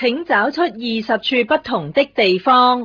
請找出20處不同的地方。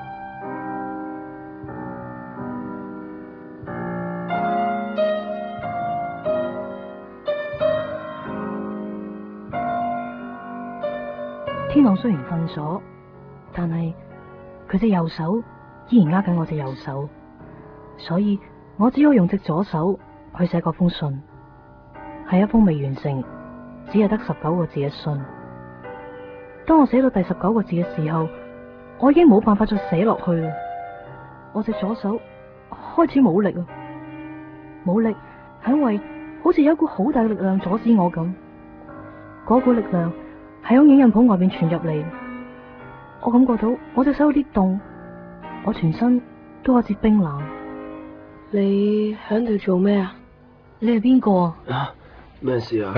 天朗雖然瞓咗，但係佢隻右手依然握緊我隻右手，所以我只可以用隻左手去寫嗰封信，係一封未完成，只係得19個字嘅信。當我寫到第19個字嘅時候，我已經冇辦法再寫落去啦。我隻左手開始冇力啊，冇力係因為好似有一股好大嘅力量阻止我咁，嗰股力量係響影印鋪外邊傳入嚟。我感覺到我隻手有啲凍，我全身都有啲冰冷。 你響度做咩啊？ 你係邊個啊？咩事啊？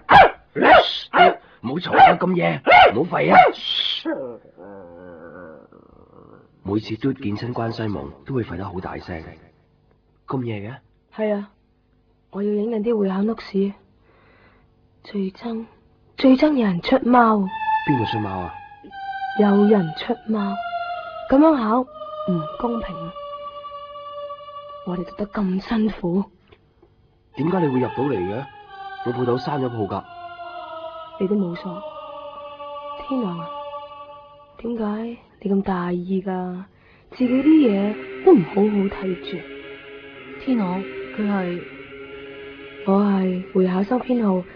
唔好嘈啊！咁夜，唔好吠啊！每次都見親關西蒙，都會吠得好大聲。咁夜嘅？ 係啊，我要影印啲會考屋試。最憎有人出貓。 邊個出貓啊？ 有人出貓，咁樣考唔公平啊！我哋讀得咁辛苦， 點解你會入到嚟嘅？我鋪頭閂咗鋪噶。 你都冇鎖。天朗啊，點解你咁大意噶？自己啲嘢都唔好好睇住。 天朗，佢係我係會考生編號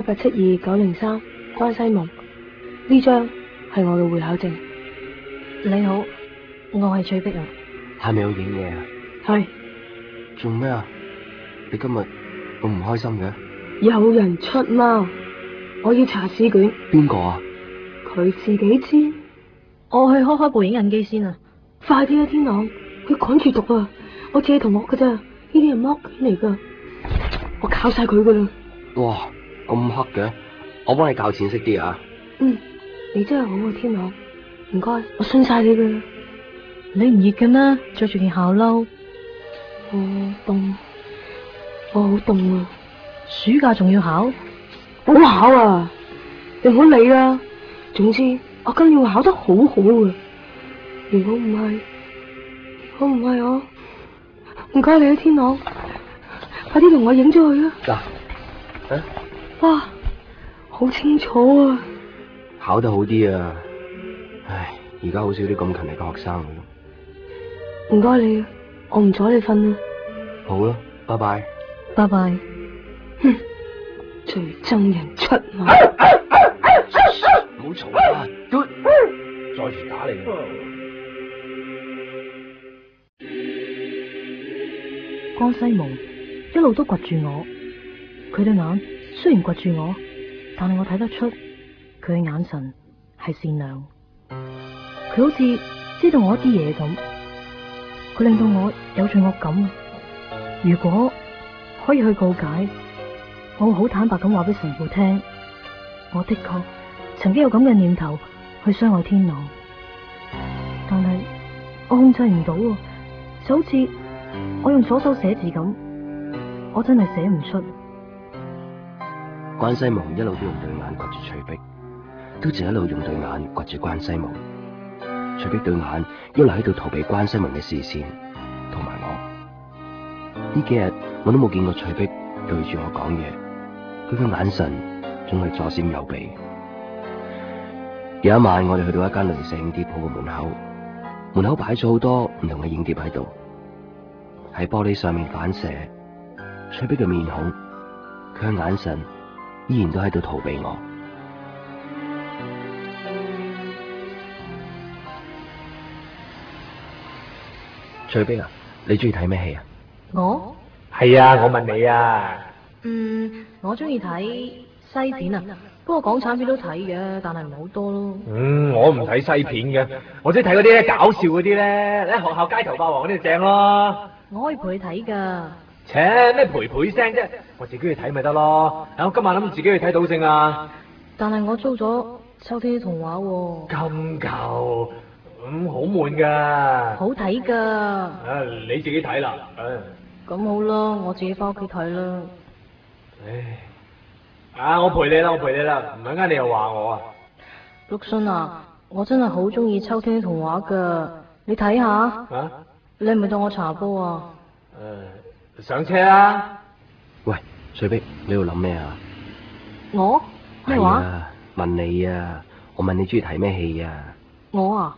172-903關西蒙，呢張係我嘅會考證。 你好，我係翠碧啊。 係咪有影嘢啊？ 係。 做咩啊？你今日咁唔開心嘅？ 有人出貓，我要查試卷。 邊個啊？ 佢自己知。 我去開部影印機先啊！ 快啲啊，天朗，佢趕住讀啊！我借同學噶咋，呢啲係貓卷嚟噶，我考晒佢噶啦。 哇，咁黑嘅，我幫你較淺色啲啊。 嗯，你真係好啊，天朗，唔該，我信晒你噶啦。 你唔熱嘅咩？着住件校褸。 我凍，我好凍啊！ 暑假仲要考？ 好考啊！你唔好理啦。總之我今年會考得好好啊！如果唔係我，唔該你啊，天朗，快啲同我影咗佢啊！ 嗱， 哇，好清楚啊！ 考得好啲啊！唉，而家好少啲咁勤力嘅學生。 唔該你啊，我唔阻你瞓啦。 好啦，拜拜。 拜拜。 哼，最憎人出貓。 唔好嘈啊！再住打你。 關西蒙一路都掘住我，佢對眼雖然掘住我，但係我睇得出佢嘅眼神係善良。佢好似知道我一啲嘢咁，佢令到我有罪惡感。如果可以去告解，我會好坦白咁話俾神父聽，我的確曾經有咁嘅念頭去傷害天朗，但係我控制唔到啊，就好似我用左手寫字咁，我真係寫唔出。 關西蒙一路都用對眼掘住翠碧，都淨一路用對眼掘住關西蒙。翠碧對眼一路喺度逃避關西蒙嘅視線同埋我。呢幾日我都冇見過翠碧對住我講嘢，佢嘅眼神總係左閃右避。有一晚我哋去到一間鐳射影碟鋪嘅門口擺咗好多唔同嘅影碟喺度，喺玻璃上面反射翠碧嘅面孔，佢嘅眼神依然都喺度逃避我。翠碧啊，你中意睇咩戲啊？ 我係啊，我問你啊。 我中意睇西片啊，不過港產片都睇嘅，但係唔好多咯。 我唔睇西片嘅，我中意睇嗰啲咧搞笑嗰啲咧，喺學校街頭霸王嗰啲正咯。 我可以陪你睇噶。 切，咩陪聲啫？我自己去睇咪得咯。我今晚諗自己去睇賭聖啊。 但係我租咗秋天啲童話喎。 咁舊，好悶噶。 好睇噶。 你自己睇啦。 咁好啦，我自己翻屋企睇啦。 唉，我陪你啦，唔係啱你又話我啊。 陸信啊，我真係好中意秋天的童話噶，你睇下， 啊？ 你係咪當我茶煲啊？ 上車啦！ 喂，翠碧，你喺度諗咩啊？ 我咩話？ 係啊，問你啊，我問你中意睇咩戲啊？ 我啊，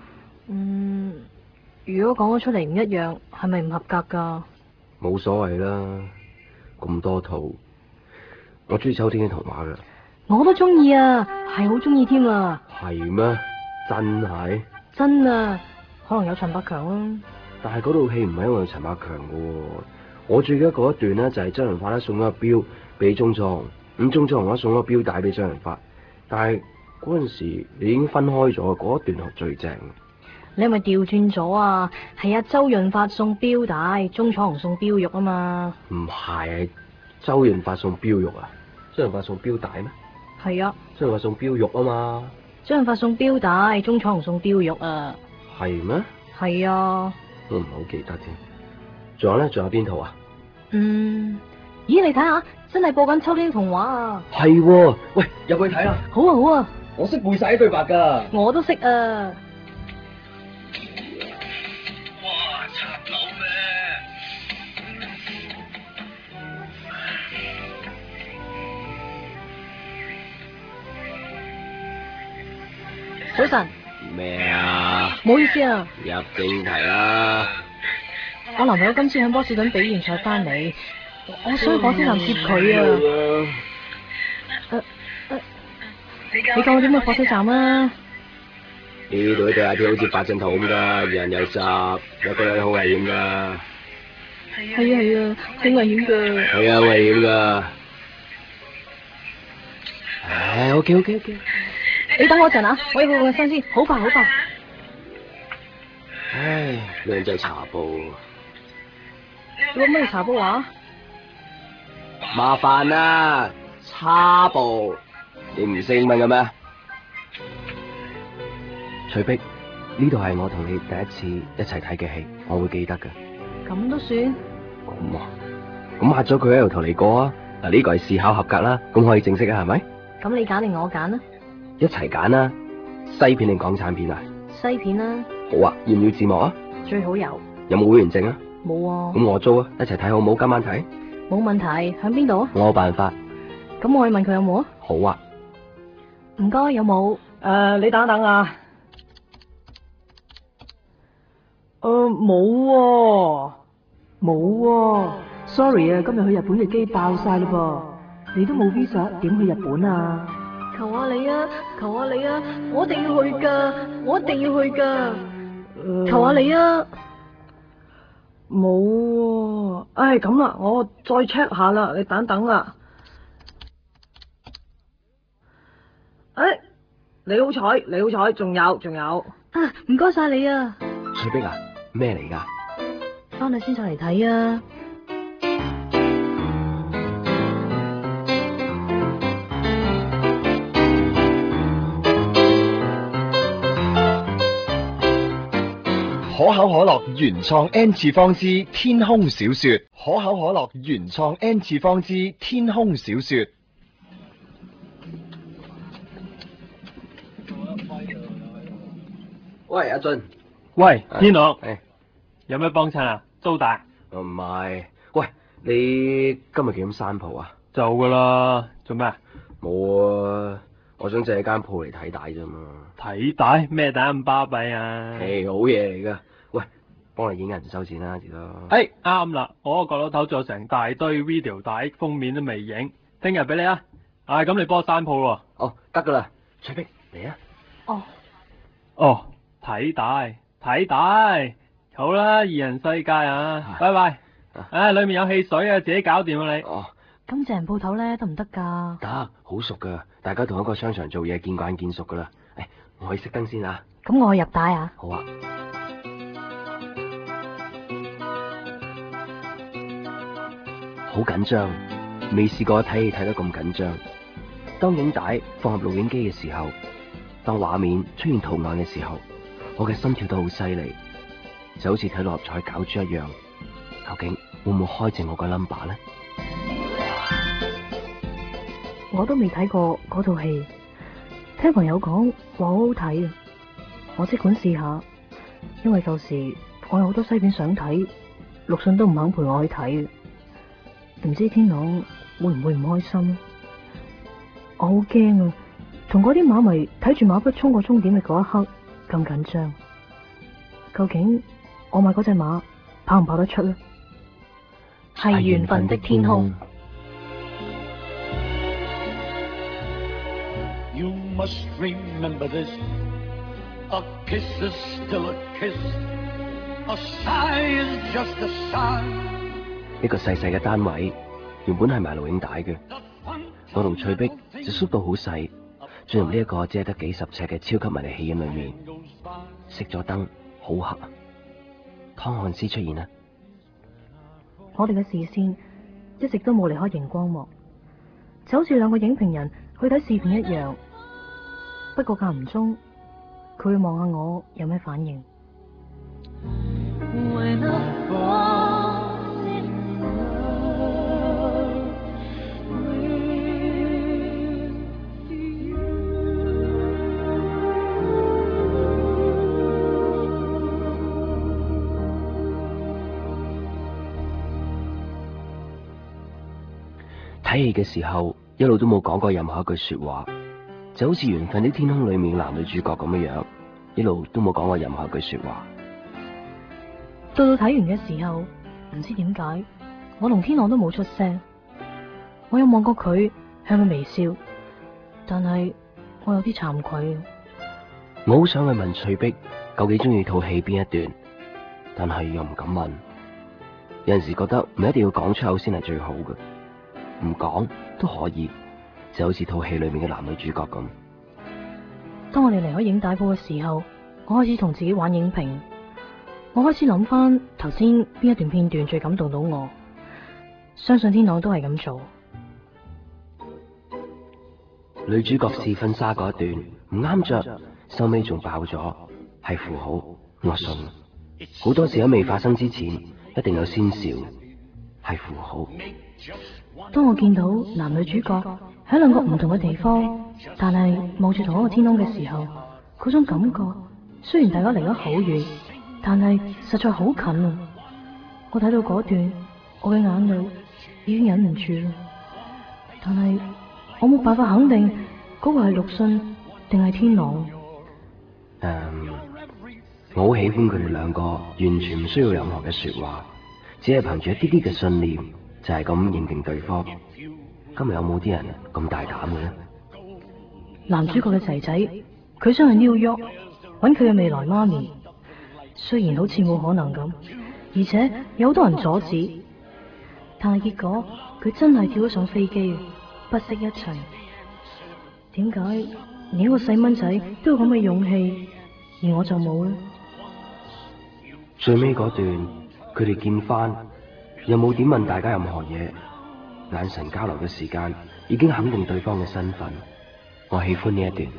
如果講咗出嚟唔一樣，係咪唔合格噶？ 冇所謂啦，咁多套，我中意秋天嘅童話噶。 我都中意啊，係好中意添啊！ 係咩？真係？ 真啊，可能有陳百強啦。 但係嗰套戲唔係因為陳百強噶喎，我最記得嗰一段呢，就係周潤發咧送咗個錶俾鍾楚紅，咁鍾楚紅咧送咗個錶帶俾周潤發，但係嗰陣時你已經分開咗，嗰一段係最正。 你係咪調轉咗啊？係啊，周潤發送錶帶，鍾楚紅送錶玉啊嘛。 唔係，周潤發送錶玉啊？周潤發送錶帶咩？ 係啊， 周潤發送錶玉啊嘛。 周潤發送錶帶，鍾楚紅送錶玉啊。 係咩？ 係啊。 我唔係好記得添。仲有咧？仲有邊套啊？ 咦，你睇下，真係播緊《秋天的童話》啊！ 係喎，喂，入去睇啦。 好啊，好啊， 我識背晒啲對白噶。 我都識啊。 哇，拆樓咩？ 早晨。 咩啊？ 唔好意思啊。 入正題啦。 我男朋友今次響波士頓比完賽翻嚟，我想去火車站接佢啊。你教我點去火車站啊？ 呢度啲地下鐵好似八陣圖咁噶，人又雜，有個人好危險噶。 係啊，好危險噶。 係啊，危險噶。唉，OK。 你等我一陣啊，我要去換個衫先，好快。 唉，兩隻茶煲。 你攞咩茶煲啊？ 麻煩啦，茶煲，你唔識英文嘅咩？翠碧，呢度係我同你第一次一齊睇嘅戲，我會記得嘅。 咁都算？ 咁啊，咁抹咗佢喺度頭嚟過啊！嗱，呢個係試考合格啦，咁可以正式啊，係咪？ 咁你揀定我揀啊？ 一齊揀啦，西片定港產片啊？ 西片啊。 好啊，要唔要字幕啊？ 最好有。 有冇會員證啊？ 冇啊。 咁我租啊，一齊睇好唔好？今晚睇？ 冇問題，響邊度啊？ 我有辦法。 咁我去問佢有冇啊？ 好啊。 唔該，有冇？ 你等等啊。冇喎，sorry 啊，今日去日本嘅機爆晒嘞噃，你都冇 visa，點去日本啊？ 求下你啊，我一定要去噶，求下你啊！ 冇喎，唉，咁啦，我再 check 下啦，你等等啦。你好彩，仲有。 啊，唔該晒你啊！ 翠碧啊，咩嚟噶？ 翻去先再嚟睇啊！ 可口可樂原創 N 次方之天空小說，可口可樂原創 N 次方之天空小說。 喂，阿俊。 喂，天朗。 係。 有咩幫襯啊？租大？ 唔係。喂，你今日幾點閂鋪啊？ 就噶啦。做咩？ 冇啊，我想借間鋪嚟睇帶啫嘛。 睇帶？咩帶咁巴閉啊？ 係好嘢嚟噶。喂，幫你影人收錢啦，至多。 啱啦，我個角落頭仲有成大堆 video 帶，封面都未影，聽日俾你啊。咁你幫我閂鋪喎。 哦，得噶啦，翠碧嚟啊。 哦，睇帶，好啦，二人世界啊，拜拜。裏面有汽水啊，自己搞掂啊你。 哦。 咁借人鋪頭咧得唔得噶？ 得，好熟噶，大家同一個商場做嘢，見慣見熟噶啦。我去熄燈先啊。 咁我去入帶啊。 好啊。好緊張，未試過睇戲睇得咁緊張。當影帶放入錄影機嘅時候，當畫面出現圖案嘅時候，我嘅心跳都好犀利，就好似睇六合彩攪珠一樣。究竟會唔會開正我個 number 呢？ 我都未睇過嗰套戲， 聽朋友講話好好睇啊，我即管試下，因為舊時我有好多西片想睇，陸遜都唔肯陪我去睇，唔知天朗會唔會唔開心？我好驚啊，同嗰啲馬迷睇住馬匹衝過終點嘅嗰一刻咁緊張。究竟我買嗰隻馬跑唔跑得出呢？係緣分的天空。 You must remember this. A kiss is still a kiss. A sigh is just a sigh. 一個細細嘅單位，原本係賣錄影帶嘅。我同翠碧就縮到好細，進入呢一個只係得幾十尺嘅超級迷你戲院裏面。熄咗燈，好黑。湯漢斯出現啦。 我哋嘅視線一直都冇離開熒光幕，就好似兩個影評人去睇試片一樣。不過間唔中，佢會望下我有咩反應。 睇戲嘅時候，一路都冇講過任何一句說話，就好似緣分的天空裏面男女主角咁樣，一路都冇講過任何一句說話。 到睇完嘅時候，唔知點解，我同天朗都冇出聲。我有望過佢，向佢微笑，但係我有啲慚愧。 我好想去問翠碧究竟中意套戲邊一段，但係又唔敢問。有陣時覺得唔一定要講出口先係最好嘅。唔講都可以，就好似套戲裏面嘅男女主角咁。 當我哋離開影帶鋪嘅時候，我開始同自己玩影評。我開始諗翻頭先邊一段片段最感動到我，相信天朗都係咁做。 女主角試婚紗嗰一段唔啱着，收尾仲爆咗，係符號，我信。好多事喺未發生之前，一定有先兆，係符號。 當我見到男女主角喺兩個唔同嘅地方，但係望住同一個天空嘅時候，嗰種感覺雖然大家離得好遠，但係實在好近啊！我睇到嗰段，我嘅眼淚已經忍唔住啦。但係我冇辦法肯定嗰個係陸遜定係天朗。 我好喜歡佢哋兩個，完全唔需要任何嘅說話，只係憑住一啲啲嘅信念，就係咁認定對方。今日有冇啲人咁大膽嘅呢？ 男主角嘅仔仔，佢想去 New York 揾佢嘅未來媽咪，雖然好似冇可能咁，而且有好多人阻止，但係結果佢真係跳咗上飛機，不惜一切。點解連一個細蚊仔都有咁嘅勇氣，而我就冇呢？ 最尾嗰段，佢哋見翻，又冇點問大家任何嘢，眼神交流嘅時間已經肯定對方嘅身份。我喜歡呢一段。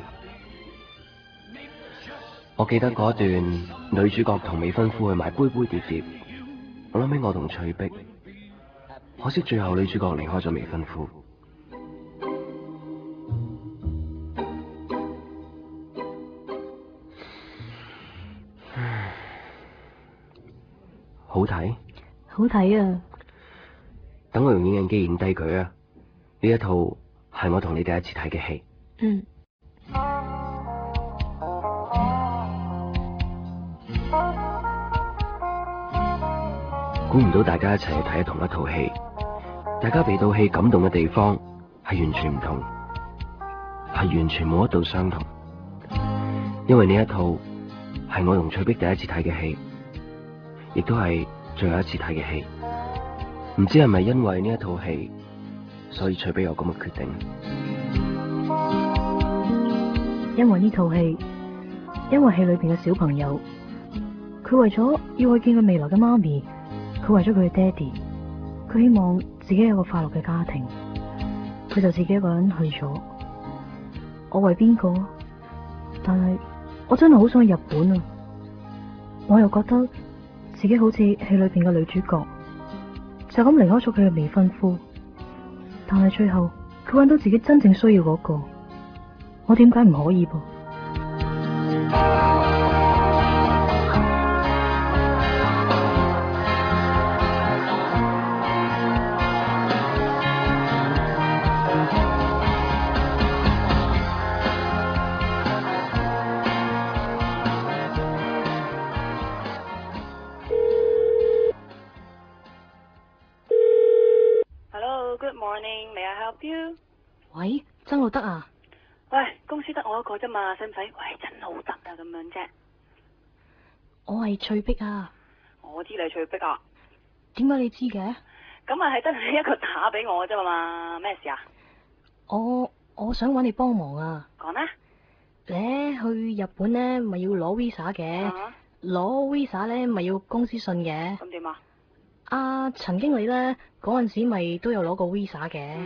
我記得嗰段女主角同未婚夫去買杯杯碟碟，我諗起我同翠碧，可惜最後女主角離開咗未婚夫。好睇？ 好睇啊！ 等我用影印機影低佢啊！呢一套係我同你第一次睇嘅戲。估唔到大家一齊去睇同一套戲，大家被套戲感動嘅地方係完全唔同，係完全冇一度相同。因為呢一套係我同翠碧第一次睇嘅戲，亦都係最後一次睇嘅戲。唔知係咪因為呢一套戲，所以翠碧有咁嘅決定？ 因為呢套戲，因為戲裏邊嘅小朋友，佢為咗要去見佢未來嘅媽咪，佢為咗佢嘅爹哋，佢希望自己有個快樂嘅家庭，佢就自己一個人去咗。我為邊個？但係我真係好想去日本啊！我又覺得自己好似戲裏邊嘅女主角，就咁離開咗佢嘅未婚夫，但係最後佢揾到自己真正需要嗰個， 我點解唔可以噃？ Good morning, may I help you？ 喂，曾路德啊？ 喂，公司得我一個啫嘛，使唔使？喂，真路德啊，咁樣啫。 我係翠碧啊。 我知你翠碧啊。 點解你知嘅？ 咁啊係得你一個打俾我啫嘛，咩事啊？ 我想揾你幫忙啊。 講啦。 你去日本呢咪要攞 visa 嘅，攞 visa 呢咪要公司信嘅。 咁點啊？ 阿陳經理呢嗰陣時咪都有攞過 visa 嘅。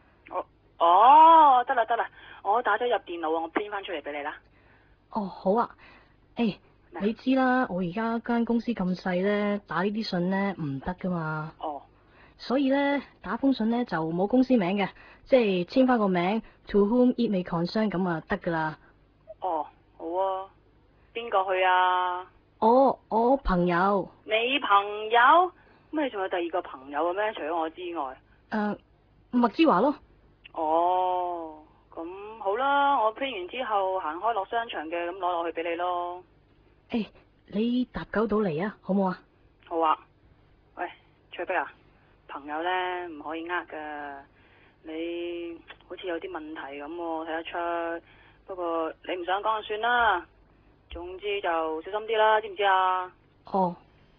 哦，得啦，我打咗入電腦啊，我編翻出嚟俾你啦。 哦，好啊。你知啦，我而家間公司咁細呢，打呢啲信呢唔得噶嘛。 哦。 所以呢，打封信呢就冇公司名嘅，即係簽翻個名 To whom it may concern 咁啊得噶啦。 哦，好啊。邊個去啊？ 我朋友。 你朋友？咁你仲有第二個朋友嘅咩？除咗我之外。 麥之華咯。 哦，咁好啦，我編完之後行開落商場嘅，咁攞落去俾你咯。 你搭狗到嚟啊，好冇啊？ 好啊。喂，翠碧啊，朋友呢唔可以呃噶，你好似有啲問題咁喎，睇得出。不過你唔想講就算啦，總之就小心啲啦，知唔知啊？ 哦。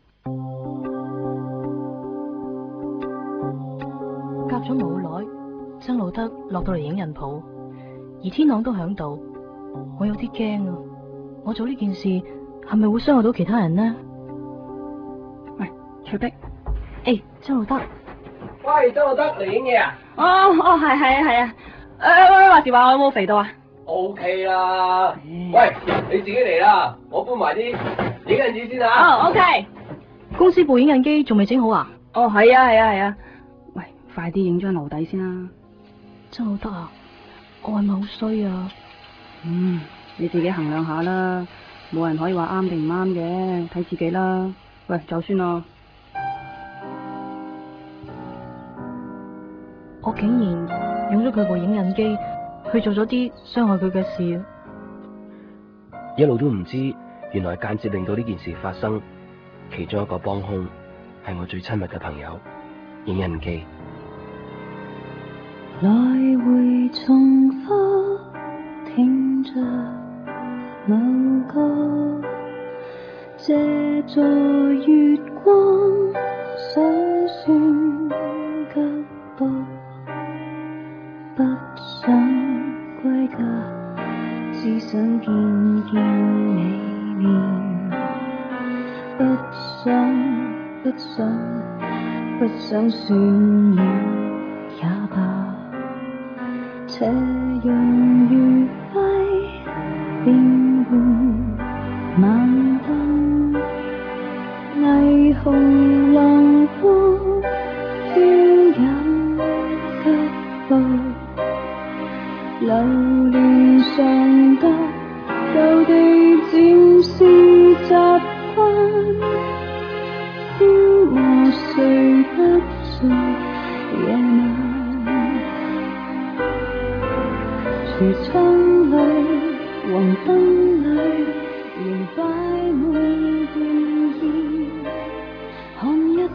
隔咗冇耐，曾路德落到嚟影人鋪，而天朗都響度，我有啲驚啊！我做呢件事係咪會傷害到其他人呢？ 喂，翠碧， 曾路德， 喂，曾路德嚟影嘢啊？ 係啊，喂，話時話我有冇肥到啊 ？OK 啦，喂，你自己嚟啦，我搬埋啲影印紙先啊。 OK。 公司部影印機仲未整好啊？ 係啊。喂，快啲影張樓底先啦。 曾路德啊，我係咪好衰啊？ 你自己衡量下啦，冇人可以話啱定唔啱嘅，睇自己啦。喂，走先啦。 我竟然用咗佢部影印機去做咗啲傷害佢嘅事， 一路都唔知，原來間接令到呢件事發生，其中一個幫兇係我最親密嘅朋友影印機。 來回重複聽着某歌，這座月光數算腳步，不想歸家，只想見見你面，不想算了也罷。斜陽餘暉變換晚燈，霓虹浪光飄引腳步，流連常覺舊地漸是習慣，消磨睡不着夜晚。櫥窗裏，黃燈裏，仍擺滿倦意，看一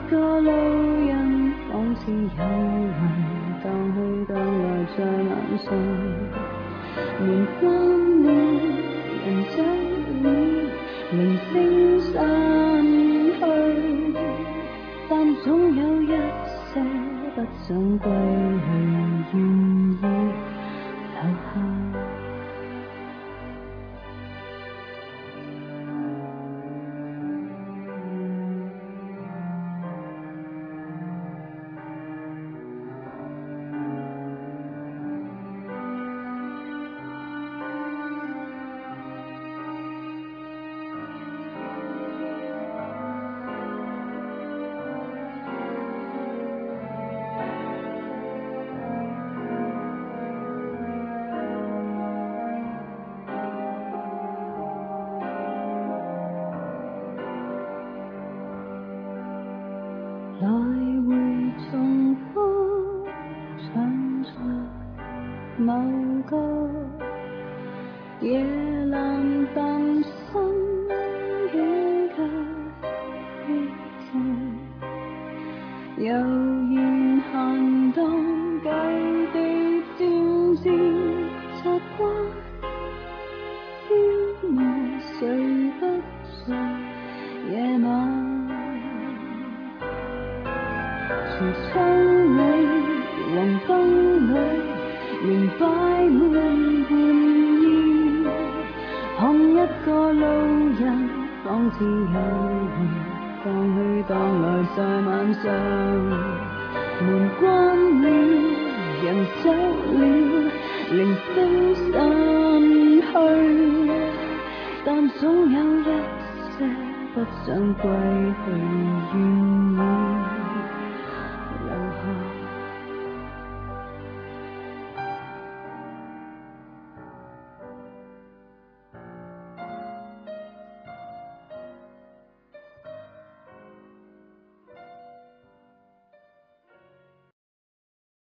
淡身境卻僻靜，悠然閒蕩舊地漸漸習慣，朝暮睡不着夜晚。櫥窗裏黃燈裏仍擺滿玩意，看一個路人仿似有緣蕩去蕩來在晚上，門關了人走了靈飛散去，但總有一些不想歸去，願